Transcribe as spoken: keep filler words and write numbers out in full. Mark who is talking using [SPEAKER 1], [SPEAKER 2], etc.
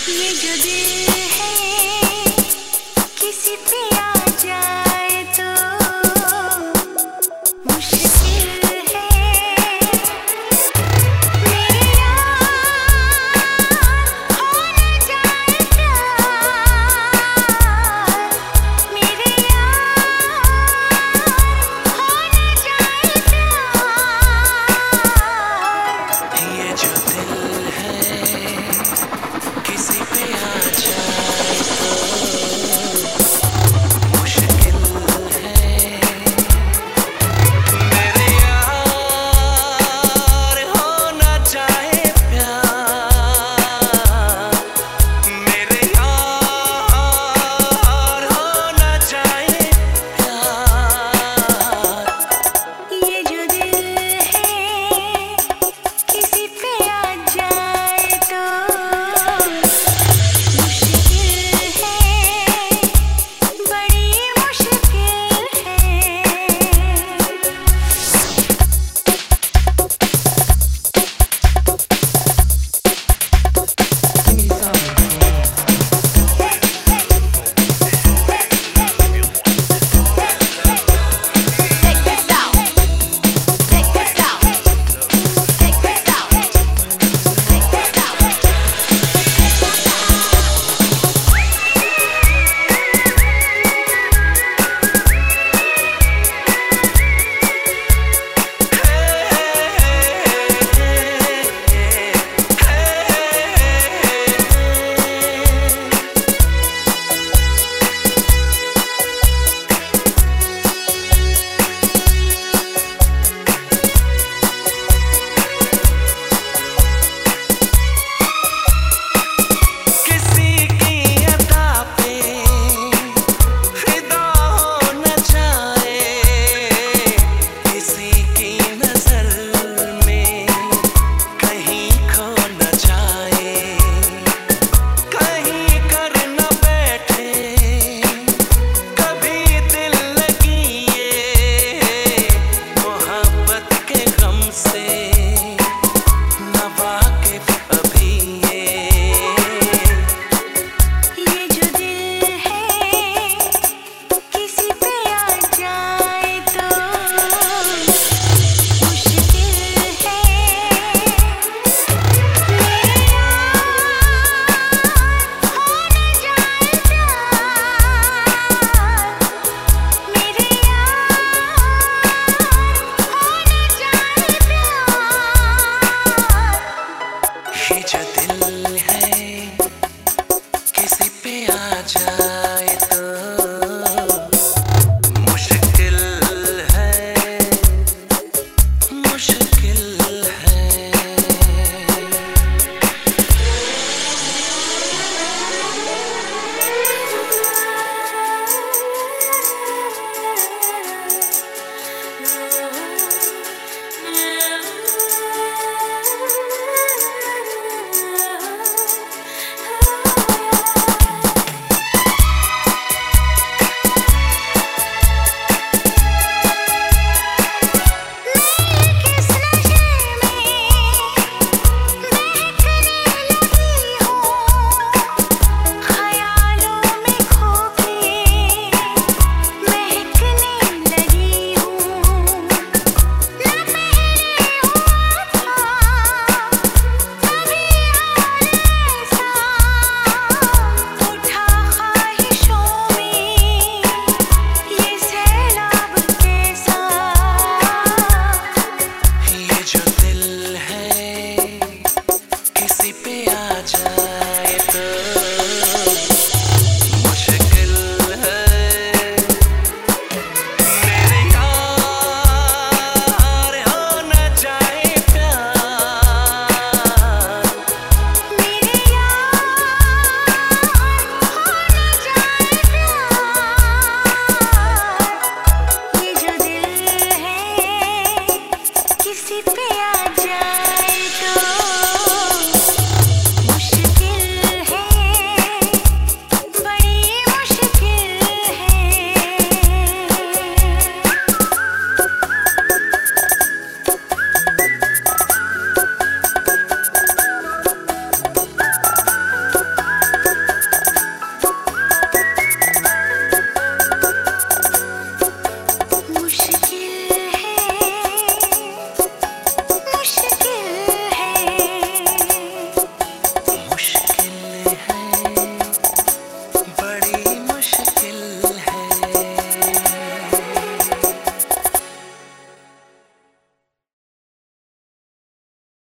[SPEAKER 1] ये जो दिल है किसी पे आ जाए तो मुश्किल है। मेरे यार हो न जाए प्यार, मेरे यार हो न जाए प्यार।
[SPEAKER 2] ये जो दिल है किसी पे आ जाए तो मुश्किल है। मेरे यार हो न जाए प्यार, मेरे यार हो न जाए प्यार।
[SPEAKER 1] ये जो दिल है किसी पे आ जाए तो मुश्किल है, बड़ी मुश्किल है। Check this out. Check this out. Check this out. Check this out.
[SPEAKER 2] किसी की अदा पे फिदा हो न जाए, किसी की नजर में कहीं खो न जाए, कहीं कर न बैठे कभी दिल लगी ये मोहब्बत के गम से न वाकिफ अभी ये।
[SPEAKER 1] ये जो दिल है किसी पे आ जाए तो मुश्किल है। मेरे यार हो न जाए प्यार, मेरे यार हो न जाए प्यार।
[SPEAKER 2] ये जो दिल है